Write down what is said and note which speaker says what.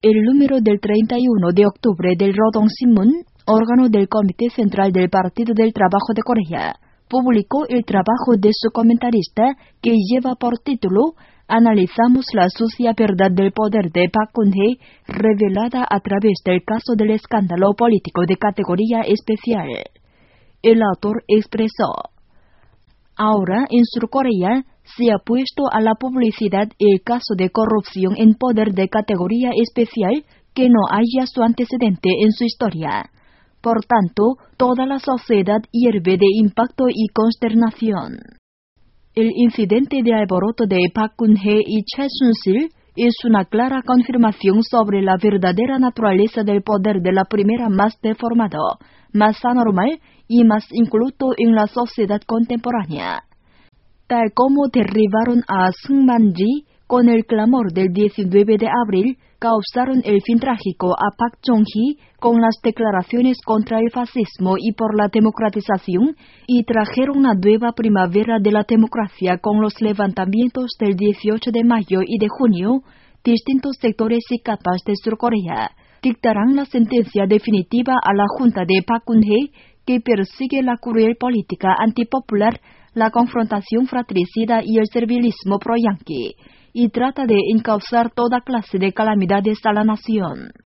Speaker 1: El número del 31 de octubre del Rodong Sinmun, órgano del Comité Central del Partido del Trabajo de Corea, publicó el trabajo de su comentarista que lleva por título «Analizamos la sucia verdad del poder de Park Geun-hye revelada a través del caso del escándalo político de categoría especial». El autor expresó: «Ahora en Surcorea se ha puesto a la publicidad el caso de corrupción en poder de categoría especial que no haya su antecedente en su historia. Por tanto, toda la sociedad hierve de impacto y consternación». El incidente de alboroto de Park Geun-hye y Choi Sun-sil es una clara confirmación sobre la verdadera naturaleza del poder de la primera más deformado, más anormal y más incluso en la sociedad contemporánea. Tal como derribaron a Seung Man-ji con el clamor del 19 de abril, causaron el fin trágico a Park Chung-hee con las declaraciones contra el fascismo y por la democratización, y trajeron una nueva primavera de la democracia con los levantamientos del 18 de mayo y de junio. Distintos sectores y capas de Surcorea dictarán la sentencia definitiva a la Junta de Park Geun-hye, que persigue la cruel política antipopular, la confrontación fratricida y el servilismo pro-yanqui, y trata de encauzar toda clase de calamidades a la nación.